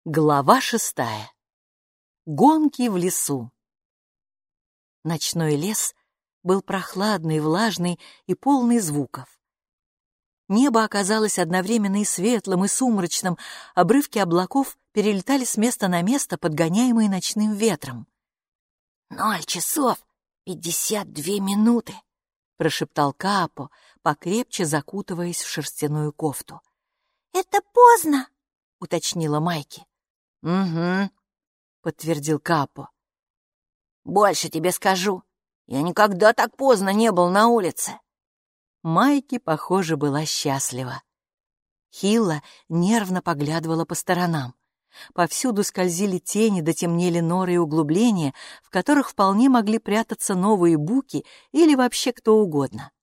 Глава 6. Гонки в лесу. Ночной лес был прохладный, влажный и полный звуков. Небо оказалось одновременно и светлым, и сумрачным, обрывки облаков перелетали с места на место, подгоняемые ночным ветром. 0:52 прошептал Каапо, покрепче закутываясь в шерстяную кофту. «Это поздно», — уточнила Майки. «Угу», — подтвердил Каапо. «Больше тебе скажу, я никогда так поздно не был на улице». Майки, похоже, была счастлива. Хилла нервно поглядывала по сторонам. Повсюду скользили тени, да темнели норы и углубления, в которых вполне могли прятаться новые буки или вообще кто угодно.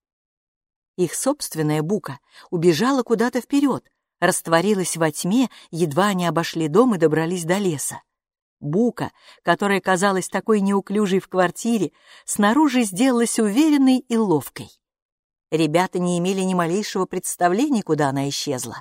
Их собственная бука убежала куда-то вперед, растворилась во тьме, едва они обошли дом и добрались до леса. Бука, которая казалась такой неуклюжей в квартире, снаружи сделалась уверенной и ловкой. Ребята не имели ни малейшего представления, куда она исчезла.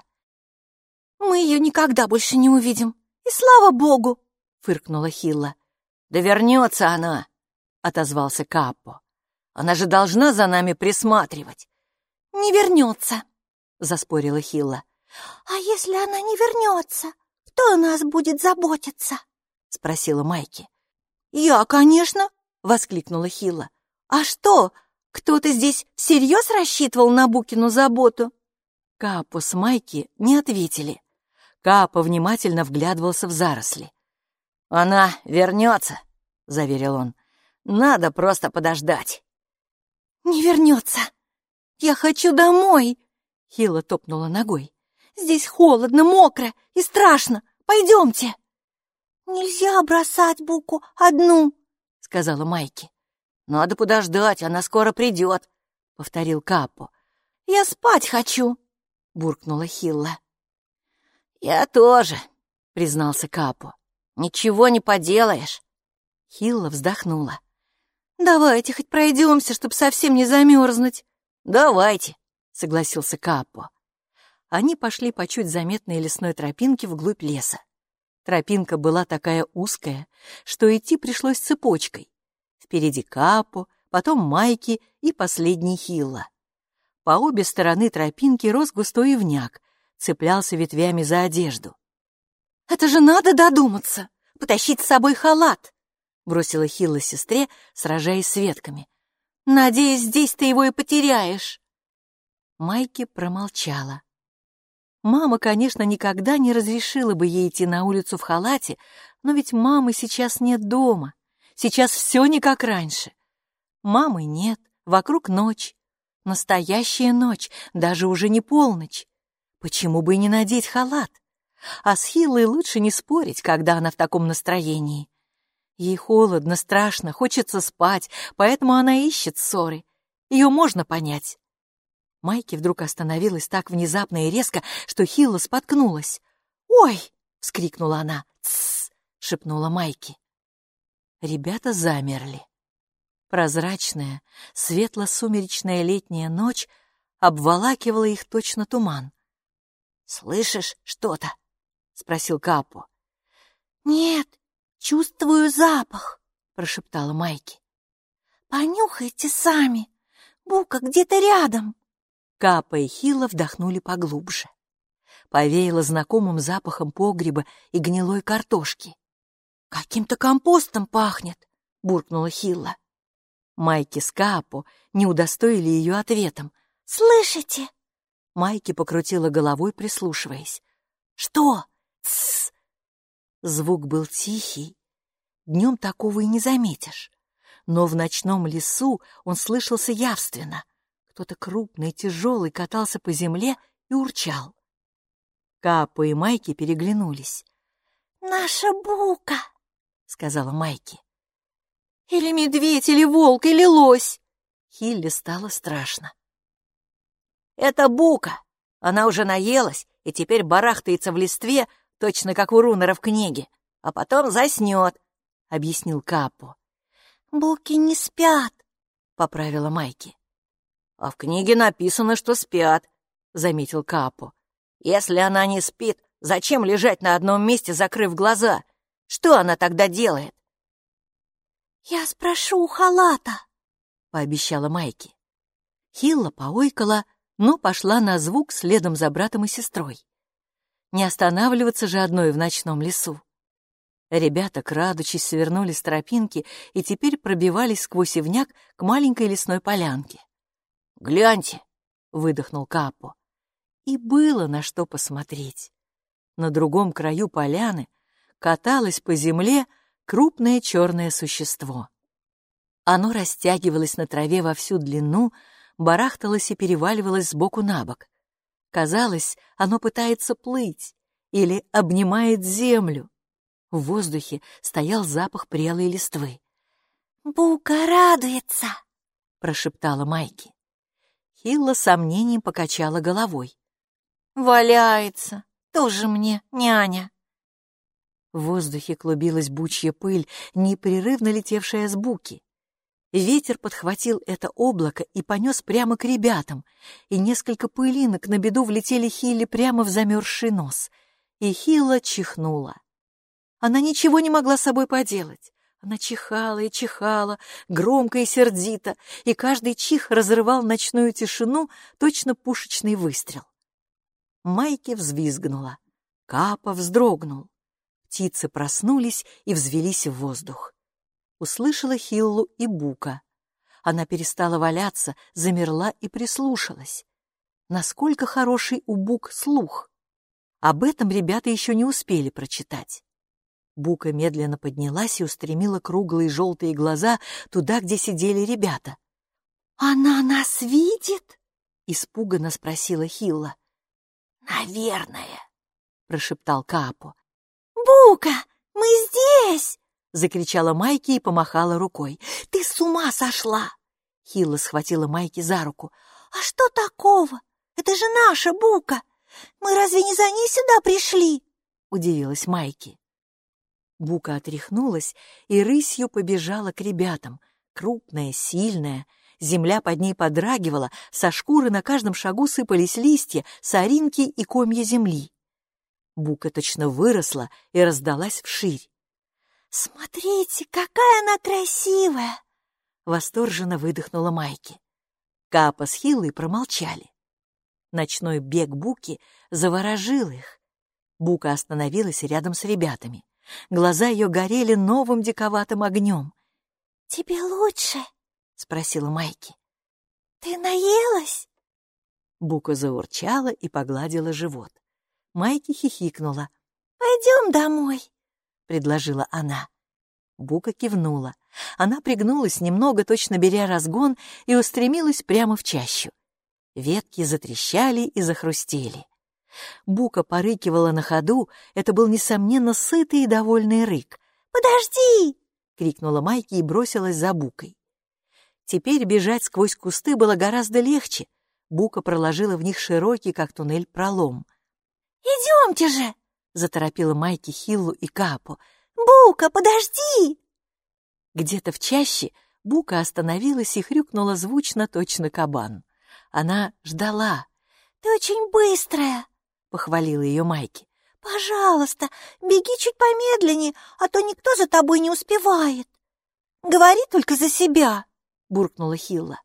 «Мы ее никогда больше не увидим, и слава богу!» — фыркнула Хилла. «Да вернется она!» — отозвался Каапо. «Она же должна за нами присматривать!» «Не вернется!» — заспорила Хилла. «А если она не вернется, кто о нас будет заботиться?» — спросила Майки. «Я, конечно!» — воскликнула Хилла. «А что, кто-то здесь всерьез рассчитывал на Букину заботу?» Каапо с Майки не ответили. Каапо внимательно вглядывался в заросли. «Она вернется», — заверил он. «Надо просто подождать». «Не вернется! Я хочу домой!» — Хилла топнула ногой. «Здесь холодно, мокро и страшно. Пойдемте!» «Нельзя бросать Буку одну», — сказала Майки. «Надо подождать, она скоро придет», — повторил Каапо. «Я спать хочу», — буркнула Хилла. «Я тоже», — признался Каапо. «Ничего не поделаешь». Хилла вздохнула. «Давайте хоть пройдемся, чтоб совсем не замерзнуть». «Давайте», — согласился Каапо. Они пошли по чуть заметной лесной тропинке вглубь леса. Тропинка была такая узкая, что идти пришлось цепочкой. Впереди Каапо, потом Майки и последний Хилла. По обе стороны тропинки рос густой ивняк, цеплялся ветвями за одежду. «Это же надо додуматься, потащить с собой халат!» бросила Хилла сестре, сражаясь с ветками. «Надеюсь, здесь ты его и потеряешь». Майки промолчала. Мама, конечно, никогда не разрешила бы ей идти на улицу в халате, но ведь мамы сейчас нет дома. Сейчас все не как раньше. Мамы нет, вокруг ночь. Настоящая ночь, даже уже не полночь. Почему бы и не надеть халат? А с Хиллой лучше не спорить, когда она в таком настроении. Ей холодно, страшно, хочется спать, поэтому она ищет ссоры. Ее можно понять. Майки вдруг остановилась так внезапно и резко, что Хилла споткнулась. «Ой!» — вскрикнула она. «Тссс!» — шепнула Майки. Ребята замерли. Прозрачная, светло-сумеречная летняя ночь обволакивала их точно туман. «Слышишь что-то?» — спросил Каапо. «Нет, чувствую запах», — прошептала Майки. «Понюхайте сами, Бука где-то рядом». Каапо и Хилла вдохнули поглубже. Повеяло знакомым запахом погреба и гнилой картошки. «Каким-то компостом пахнет», — буркнула Хилла. Майки с Каапо не удостоили ее ответом. «Слышите?» Майки покрутила головой, прислушиваясь. «Что?» «Тссс!» Звук был тихий. Днем такого и не заметишь. Но в ночном лесу он слышался явственно. Кто-то крупный, тяжелый катался по земле и урчал. Каапо и Майки переглянулись. «Наша Бука», — сказала Майки. «Или медведь, или волк, или лось». Хилле стало страшно. «Это Бука. Она уже наелась и теперь барахтается в листве, точно как у Рунера в книге, а потом заснет», — объяснил Каапо. «Буки не спят», — поправила Майки. «А в книге написано, что спят», — заметил Каапо. «Если она не спит, Зачем лежать на одном месте, закрыв глаза? Что она тогда делает?» «Я спрошу у халата», — пообещала Майки. Хилла поойкала, но пошла на звук следом за братом и сестрой. Не останавливаться же одной в ночном лесу. Ребята, крадучись, свернули с тропинки и теперь пробивались сквозь ивняк к маленькой лесной полянке. «Гляньте!» — выдохнул Капо. И было на что посмотреть. На другом краю поляны каталось по земле крупное черное существо. Оно растягивалось на траве во всю длину, барахталось и переваливалось сбоку на бок. Казалось, оно пытается плыть или обнимает землю. В воздухе стоял запах прелой листвы. «Бука радуется», — прошептала Майки. Хилла с сомнением покачала головой. «Валяется, тоже мне няня». В воздухе клубилась бучья пыль, непрерывно летевшая с буки. Ветер подхватил это облако и понес прямо к ребятам, и несколько пылинок на беду влетели Хилле прямо в замерзший нос, и Хилла чихнула. Она ничего не могла с собой поделать. Она чихала и чихала, громко и сердито, и каждый чих разрывал ночную тишину, точно пушечный выстрел. Майки взвизгнула. Капа вздрогнул. Птицы проснулись и взвелись в воздух. Услышала Хиллу и Бука. Она перестала валяться, замерла и прислушалась. Насколько хороший у Бук слух. Об этом ребята еще не успели прочитать. Бука медленно поднялась и устремила круглые желтые глаза туда, где сидели ребята. «Она нас видит?» — испуганно спросила Хилла. «Наверное», — прошептал Капо. «Бука, мы здесь!» — закричала Майки и помахала рукой. «Ты с ума сошла!» Хилла схватила Майки за руку. «А что такого? Это же наша Бука! Мы разве не за ней сюда пришли?» — удивилась Майки. Бука отряхнулась и рысью побежала к ребятам. Крупная, сильная. Земля под ней подрагивала, со шкуры на каждом шагу сыпались листья, соринки и комья земли. Бука точно выросла и раздалась вширь. «Смотрите, какая она красивая!» — восторженно выдохнула Майки. Капа с Хиллой промолчали. Ночной бег Буки заворожил их. Бука остановилась рядом с ребятами. Глаза ее горели новым диковатым огнем. «Тебе лучше?» — спросила Майки. «Ты наелась?» Бука заурчала и погладила живот. Майки хихикнула. «Пойдем домой», — предложила она. Бука кивнула. Она пригнулась немного, точно беря разгон, и устремилась прямо в чащу. Ветки затрещали и захрустели. Бука порыкивала на ходу, это был, несомненно, сытый и довольный рык. «Подожди!» — крикнула Майки и бросилась за Букой. Теперь бежать сквозь кусты было гораздо легче. Бука проложила в них широкий, как туннель, пролом. «Идемте же!» — заторопила Майки Хиллу и Капо. «Бука, подожди!» Где-то в чаще Бука остановилась и хрюкнула звучно, точно кабан. Она ждала. «Ты очень быстрая!» — похвалила ее Майки. «Пожалуйста, беги чуть помедленнее, а то никто за тобой не успевает». «Говори только за себя», — буркнула Хилла.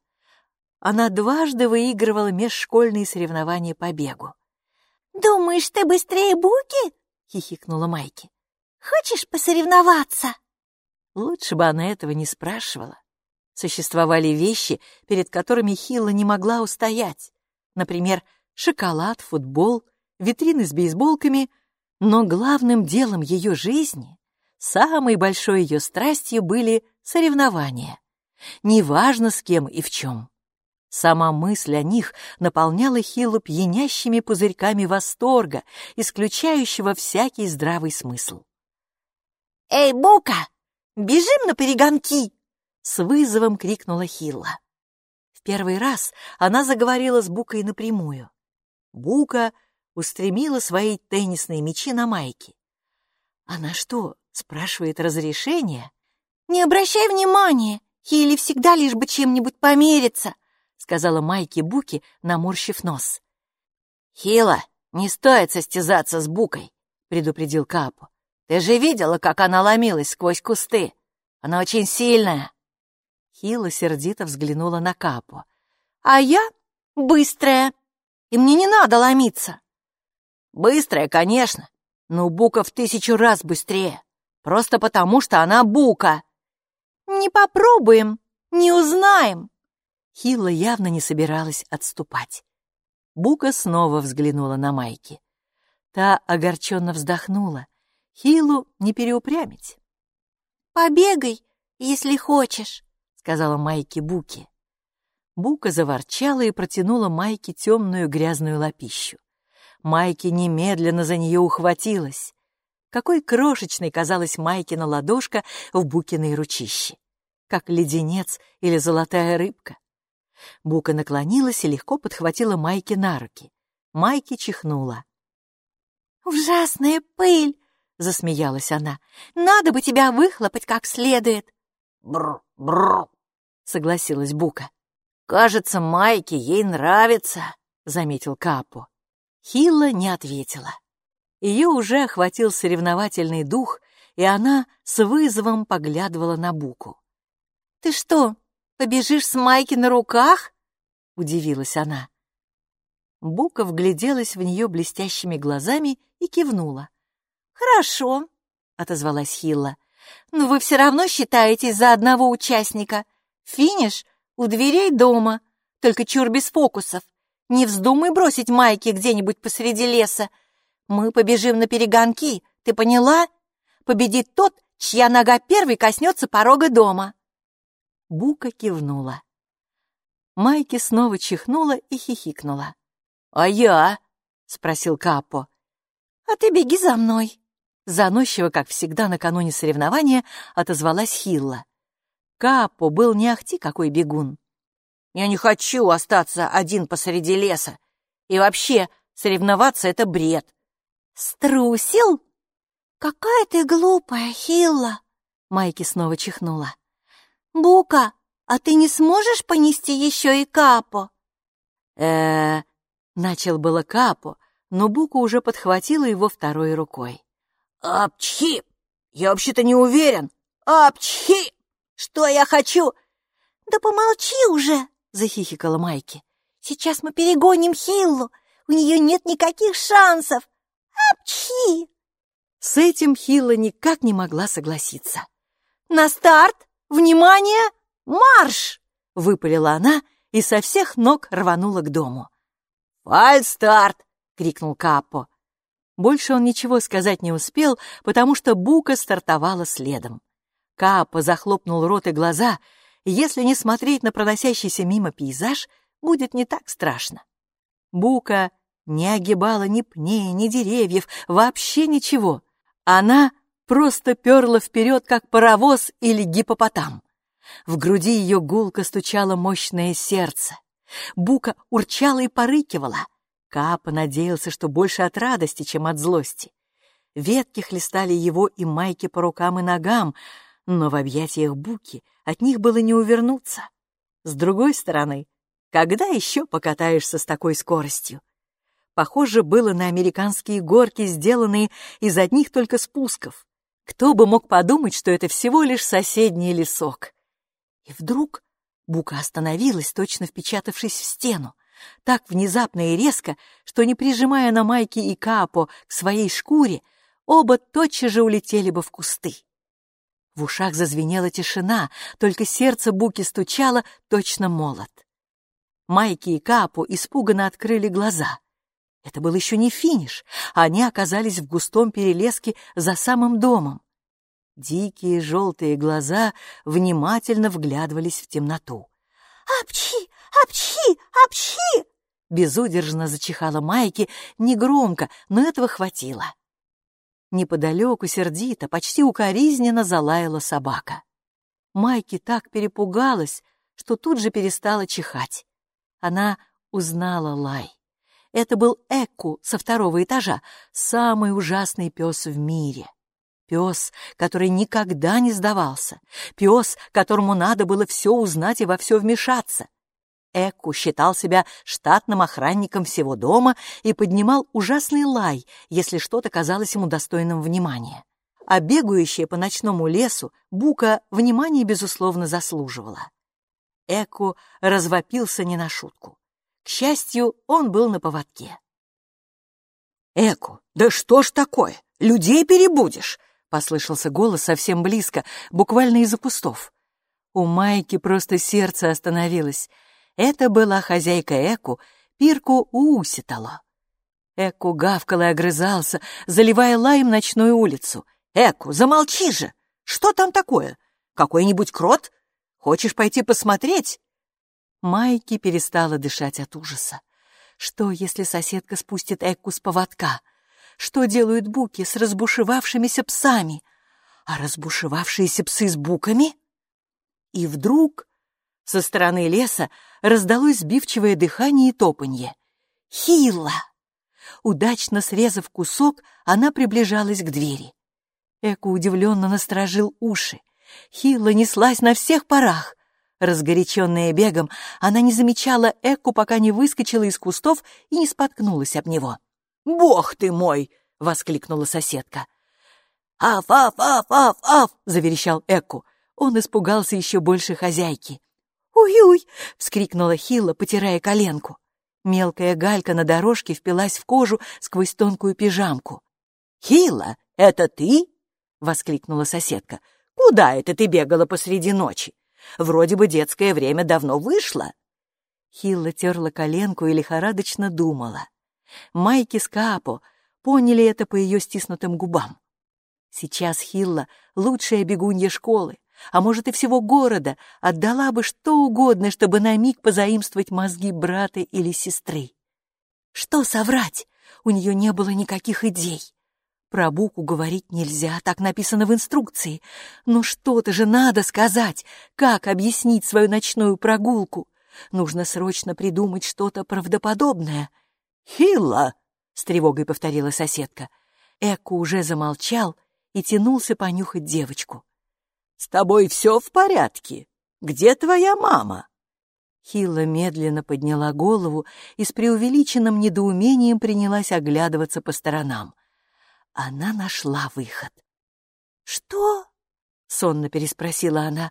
Она дважды выигрывала межшкольные соревнования по бегу. «Думаешь, ты быстрее Буки?» — хихикнула Майки. «Хочешь посоревноваться?» Лучше бы она этого не спрашивала. Существовали вещи, перед которыми Хилла не могла устоять. Например, шоколад, футбол, витрины с бейсболками. Но главным делом ее жизни, самой большой ее страстью были соревнования. Неважно с кем и в чем. Сама мысль о них наполняла Хиллу пьянящими пузырьками восторга, исключающего всякий здравый смысл. «Эй, Бука, бежим на перегонки!» — с вызовом крикнула Хилла. В первый раз она заговорила с Букой напрямую. Бука устремила свои теннисные мячи на Майки. «Она что, спрашивает разрешения?» «Не обращай внимания, Хилле всегда лишь бы чем-нибудь помериться», — сказала Майки Буке, наморщив нос. «Хилла, не стоит состязаться с Букой. предупредил Капо. «Ты же видела, как она ломилась сквозь кусты? Она очень сильная». Хила сердито взглянула на Капо. «А я быстрая, и мне не надо ломиться». «Быстрая, конечно, но Бука в 1000 раз быстрее. Просто потому, что она Бука». «Не попробуем, не узнаем». Хилла явно не собиралась отступать. Бука снова взглянула на Майки. Та огорченно вздохнула. Хиллу не переупрямить. «Побегай, если хочешь», — сказала Майки Буке. Бука заворчала и протянула Майке темную грязную лапищу. Майки немедленно за нее ухватилась. Какой крошечной казалась Майкина ладошка в Букиной ручище. Как леденец или золотая рыбка. Бука наклонилась и легко подхватила Майки на руки. Майки чихнула. «Ужасная пыль!» — засмеялась она. «Надо бы тебя выхлопать как следует». «Бррр-бррр», — согласилась Бука. «Кажется, Майке ей нравится», — заметил Капо. Хилла не ответила. Ее уже охватил соревновательный дух, и она с вызовом поглядывала на Буку. «Ты что, побежишь с Майки на руках?» — удивилась она. Бука вгляделась в нее блестящими глазами и кивнула. «Хорошо», — отозвалась Хилла. «Но вы все равно считаетесь за одного участника. Финиш у дверей дома, только чур без фокусов. Не вздумай бросить Майки где-нибудь посреди леса. Мы побежим на перегонки, ты поняла? Победит тот, чья нога первой коснется порога дома». Бука кивнула. Майки снова чихнула и хихикнула. «А я?» — спросил Капо. «А ты беги за мной». Заносчиво, как всегда накануне соревнования, отозвалась Хилла. Капо был не ахти какой бегун. «Я не хочу остаться один посреди леса. И вообще, соревноваться — это бред». «Струсил? Какая ты глупая, Хилла!» Майки снова чихнула. «Бука, а ты не сможешь понести еще и Капо?» Начал было Капо, но Бука уже подхватила его второй рукой. «Апчхи! Я вообще-то не уверен! Апчхи! Что я хочу?» «Да помолчи уже!» — захихикала Майки. «Сейчас мы перегоним Хиллу! У нее нет никаких шансов! Апчхи!» С этим Хилла никак не могла согласиться. «На старт! Внимание! Марш!» — выпалила она и со всех ног рванула к дому. «Фальстарт!» — крикнул Капо. Больше он ничего сказать не успел, потому что Бука стартовала следом. Капо захлопнул рот и глаза. Если не смотреть на проносящийся мимо пейзаж, будет не так страшно. Бука не огибала ни пней, ни деревьев, вообще ничего. Она просто перла вперед, как паровоз или гиппопотам. В груди ее гулко стучало мощное сердце. Бука урчала и порыкивала. Капо надеялся, что больше от радости, чем от злости. Ветки хлестали его и Майки по рукам и ногам, но в объятиях Буки от них было не увернуться. С другой стороны, когда еще покатаешься с такой скоростью? Похоже было на американские горки, сделанные из одних только спусков. Кто бы мог подумать, что это всего лишь соседний лесок? И вдруг Бука остановилась, точно впечатавшись в стену, так внезапно и резко, что, не прижимая на Майки и Капо к своей шкуре, оба тотчас же улетели бы в кусты. В ушах зазвенела тишина, только сердце Буки стучало точно молот. Майки и Капо испуганно открыли глаза. Это был еще не финиш, они оказались в густом перелеске за самым домом. Дикие желтые глаза внимательно вглядывались в темноту. «Апчхи! Апчхи! Апчхи!» Безудержно зачихала Майки, негромко, но этого хватило. Неподалеку сердито, почти укоризненно залаяла собака. Майки так перепугалась, что тут же перестала чихать. Она узнала лай. Это был Экку со 2-го этажа, самый ужасный пес в мире. Пес, который никогда не сдавался. Пес, которому надо было все узнать и во все вмешаться. Эку считал себя штатным охранником всего дома и поднимал ужасный лай, если что-то казалось ему достойным внимания. А бегающая по ночному лесу Бука внимания, безусловно, заслуживала. Эку развопился не на шутку. К счастью, он был на поводке. «Эку, да что ж такое? Людей перебудешь!» — послышался голос совсем близко, буквально из-за кустов. У Майки просто сердце остановилось. Это была хозяйка Эку, Пирку Ууситало. Эку гавкал и огрызался, заливая лаем ночную улицу. «Эку, замолчи же! Что там такое? Какой-нибудь крот? Хочешь пойти посмотреть?» Майки перестала дышать от ужаса. Что, если соседка спустит Эку с поводка? Что делают буки с разбушевавшимися псами? А разбушевавшиеся псы с буками? И вдруг со стороны леса раздалось сбивчивое дыхание и топанье. Хилла! Удачно срезав кусок, она приближалась к двери. Эку удивленно насторожил уши. Хилла неслась на всех парах. Разгоряченная бегом, она не замечала Эку, пока не выскочила из кустов и не споткнулась об него. «Бог ты мой!» — воскликнула соседка. «Аф, аф, аф, аф, аф!» — заверещал Эку. Он испугался еще больше хозяйки. «Уй-уй!» — вскрикнула Хилла, потирая коленку. Мелкая галька на дорожке впилась в кожу сквозь тонкую пижамку. «Хилла, это ты?» — воскликнула соседка. «Куда это ты бегала посреди ночи? Вроде бы детское время давно вышло». Хилла терла коленку и лихорадочно думала. Майки с Каапо поняли это по ее стиснутым губам. Сейчас Хилла — лучшая бегунья школы, а может и всего города, отдала бы что угодно, чтобы на миг позаимствовать мозги брата или сестры. Что соврать? У нее не было никаких идей. Про Буку говорить нельзя, так написано в инструкции. Но что-то же надо сказать, как объяснить свою ночную прогулку. Нужно срочно придумать что-то правдоподобное. «Хилла!» — с тревогой повторила соседка. Эку уже замолчал и тянулся понюхать девочку. «С тобой все в порядке? Где твоя мама?» Хилла медленно подняла голову и с преувеличенным недоумением принялась оглядываться по сторонам. Она нашла выход. «Что?» — сонно переспросила она.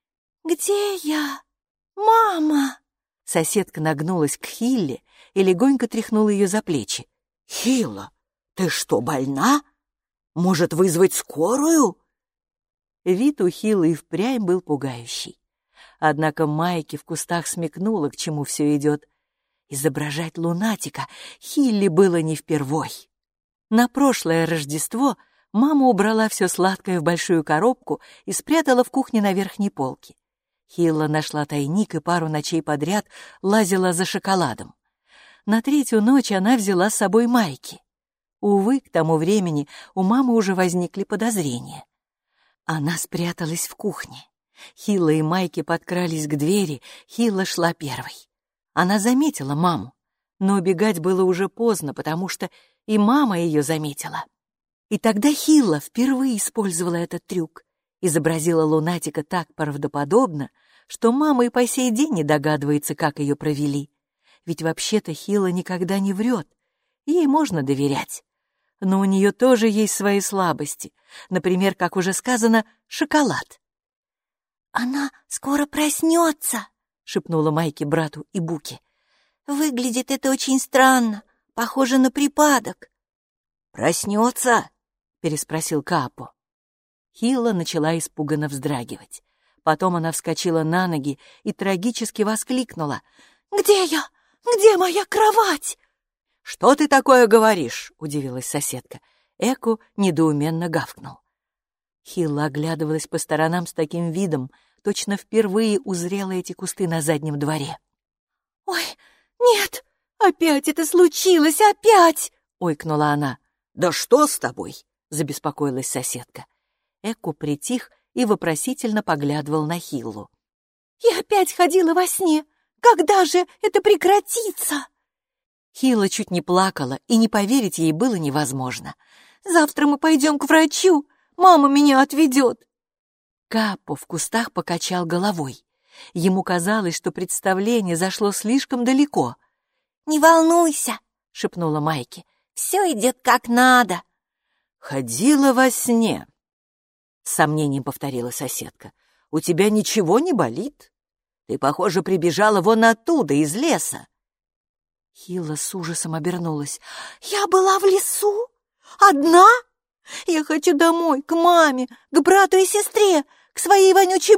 «Где я? Мама!» Соседка нагнулась к Хилле и легонько тряхнула ее за плечи. «Хилла, ты что, больна? Может, вызвать скорую?» Вид у Хиллы и впрямь был пугающий. Однако Майки в кустах смекнула, к чему все идет. Изображать лунатика Хилле было не впервой. На прошлое Рождество мама убрала все сладкое в большую коробку и спрятала в кухне на верхней полке. Хилла нашла тайник и пару ночей подряд лазила за шоколадом. На третью ночь она взяла с собой Майки. Увы, к тому времени у мамы уже возникли подозрения. Она спряталась в кухне. Хилла и Майки подкрались к двери, Хилла шла первой. Она заметила маму, но убегать было уже поздно, потому что и мама ее заметила. И тогда Хилла впервые использовала этот трюк, изобразила лунатика так правдоподобно, что мама и по сей день не догадывается, как ее провели. Ведь вообще-то Хилла никогда не врет, ей можно доверять. Но у нее тоже есть свои слабости, например, как уже сказано, шоколад. «Она скоро проснется», — шепнула Майки брату и Буке. «Выглядит это очень странно, похоже на припадок». «Проснется?» — переспросил Каапо. Хилла начала испуганно вздрагивать. Потом она вскочила на ноги и трагически воскликнула. «Где я? Где моя кровать?» «Что ты такое говоришь?» — удивилась соседка. Эку недоуменно гавкнул. Хилла оглядывалась по сторонам с таким видом, точно впервые узрела эти кусты на заднем дворе. «Ой, нет, опять это случилось, опять!» — ойкнула она. «Да что с тобой?» — забеспокоилась соседка. Эку притих и вопросительно поглядывал на Хиллу. «Я опять ходила во сне. Когда же это прекратится?» Хилла чуть не плакала, и не поверить ей было невозможно. «Завтра мы пойдем к врачу. Мама меня отведет». Каапо в кустах покачал головой. Ему казалось, что представление зашло слишком далеко. «Не волнуйся», — шепнула Майки. «Все идет как надо». «Ходила во сне», — с сомнением повторила соседка. «У тебя ничего не болит? Ты, похоже, прибежала вон оттуда, из леса». Хилла с ужасом обернулась. «Я была в лесу? Одна? Я хочу домой, к маме, к брату и сестре, к своей вонючей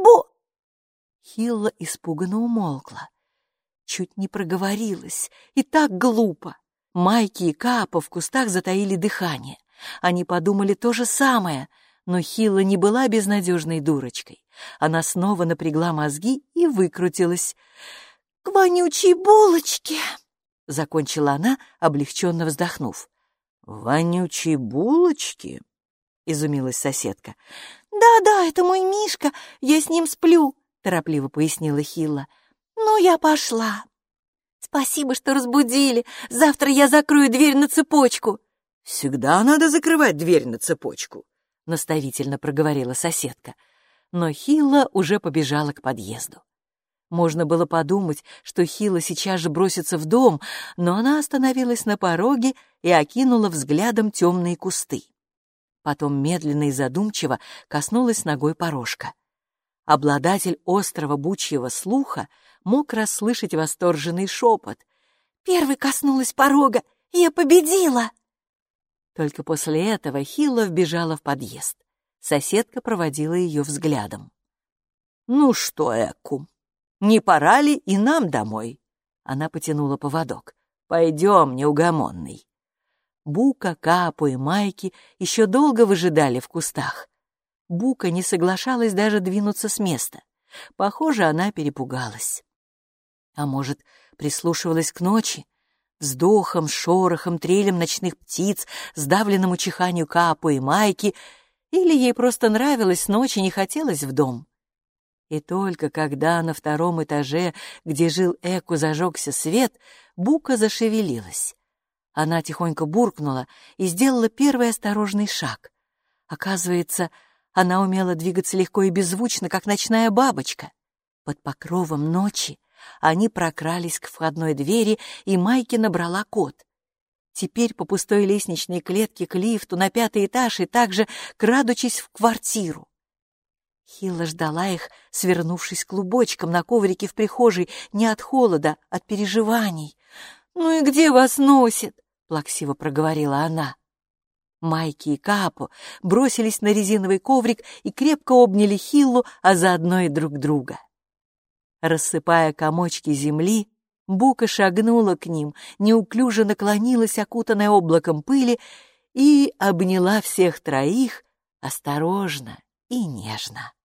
Хилла испуганно умолкла. Чуть не проговорилась. И так глупо. Майки и Каапа в кустах затаили дыхание. Они подумали то же самое, но Хилла не была безнадежной дурочкой. Она снова напрягла мозги и выкрутилась. «К вонючей булочке!» — закончила она, облегченно вздохнув. «Вонючие булочки?» — изумилась соседка. «Да-да, это мой Мишка, я с ним сплю», — торопливо пояснила Хилла. «Ну, я пошла. Спасибо, что разбудили. Завтра я закрою дверь на цепочку». «Всегда надо закрывать дверь на цепочку», — наставительно проговорила соседка. Но Хилла уже побежала к подъезду. Можно было подумать, что Хилла сейчас же бросится в дом, но она остановилась на пороге и окинула взглядом темные кусты. Потом медленно и задумчиво коснулась ногой порожка. Обладатель острого бычьего слуха мог расслышать восторженный шепот. «Первой коснулась порога, и я победила!» Только после этого Хилла вбежала в подъезд. Соседка проводила ее взглядом. «Ну что, Эку, не пора ли и нам домой?» Она потянула поводок. «Пойдем, неугомонный». Бука, Каапу и Майки еще долго выжидали в кустах. Бука не соглашалась даже двинуться с места. Похоже, она перепугалась. А может, прислушивалась к ночи? Вздохом, шорохом, трелем ночных птиц, сдавленному чиханию Каапу и Майки, или ей просто нравилась ночь и не хотелось в дом. И только когда на втором этаже, где жил Эку, зажегся свет, Бука зашевелилась. Она тихонько буркнула и сделала первый осторожный шаг. Оказывается, она умела двигаться легко и беззвучно, как ночная бабочка. Под покровом ночи они прокрались к входной двери, и Майки набрала код. Теперь по пустой лестничной клетке к лифту на 5-й этаж и также крадучись в квартиру. Хилла ждала их, свернувшись клубочком на коврике в прихожей, не от холода, от переживаний. «Ну и где вас носит?» — плаксиво проговорила она. Майки и Каапу бросились на резиновый коврик и крепко обняли Хиллу, а заодно и друг друга. Рассыпая комочки земли, Бука шагнула к ним, неуклюже наклонилась, окутанная облаком пыли, и обняла всех троих осторожно и нежно.